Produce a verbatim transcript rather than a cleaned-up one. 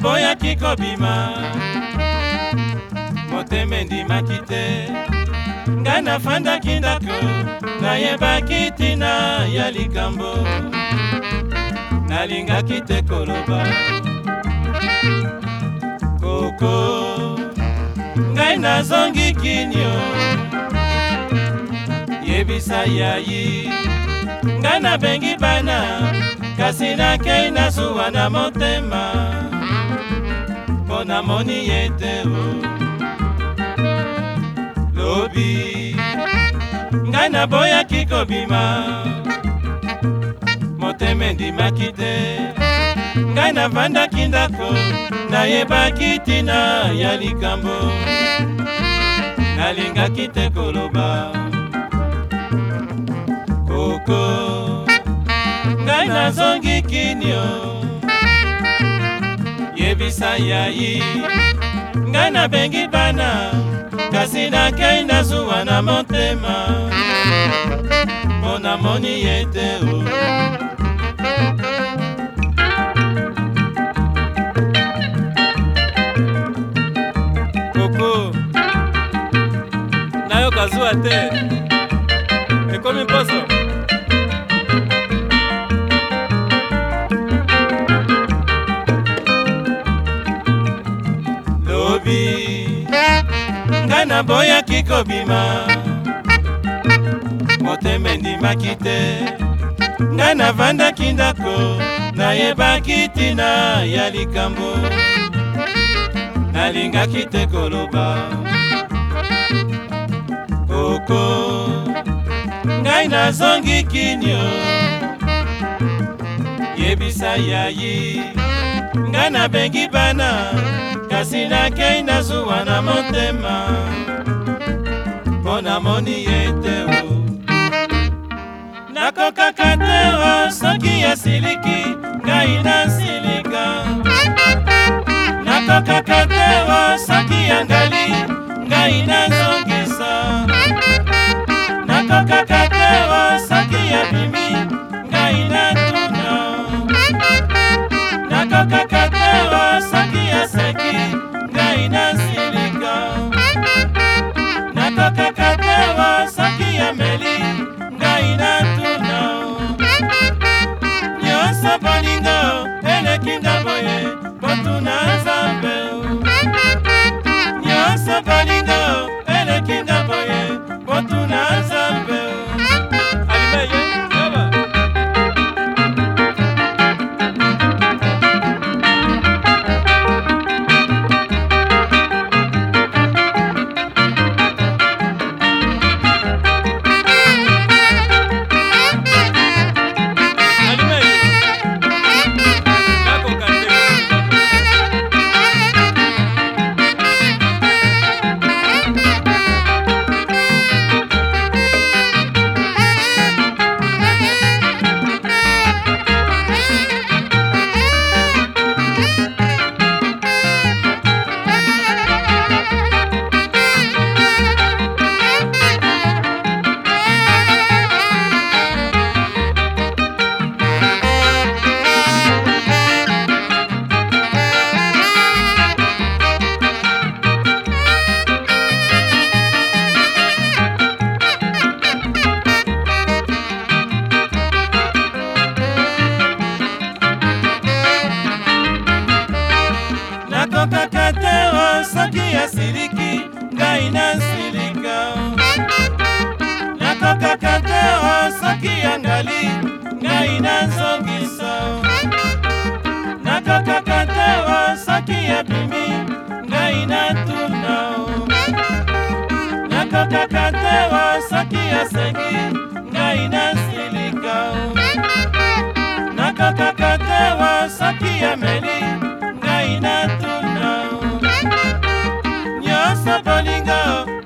naboyaki kobima motema endimaki te ngai nafandaki ndako nayebaki ntina ya likambo nalingaki te koloba koko ngai nazongi kinio yebisa yayi ngai nabengi bana kasi nakei nazuwa na motema mpo namoni ye te o lobi ngai naboyaki kobima motema endimaki te ngai navandaki ndako nayebaki ntina ya likambo nalingaki te koloba koko ngai nazongi kinio yebisa yayi ngai nabengi bana kasi nakei nazuwa na motema mpo namoni ye te o koko nayoka zuwa te ekomi poso lobi ngai naboyaki kobima motema endimaki te ngai navandaki ndako nayebaki ntina ya likambo nalingaki te koloba koko ngai nazongi kinio yebisa yayi ngai nabengi bana kasi nakei nazuwa na motema mpo namoni ye te o nakokaka te o soki asiliki ngai nasilika nakokaka te o soki angali ngai nazongisa nakokaka te o soki abimi ngai natuna nakokaka te o soki aseki ngai nasilika nakokaka te o soki ameli ngai natuna nyonso bolingo elekinga boye botuna nzambe nyonso bolingo elekinga boye botuna nzambe alimeye yaba nakokaka te o soki asiliki ngai nasilika nakokaka te o soki angali ngai nazongisa nakokaka te o soki abimi ngai natuna nakokaka te o soki aseki ngai nasilika nakokaka te o soki ameli ngai natuna nyonso bolingo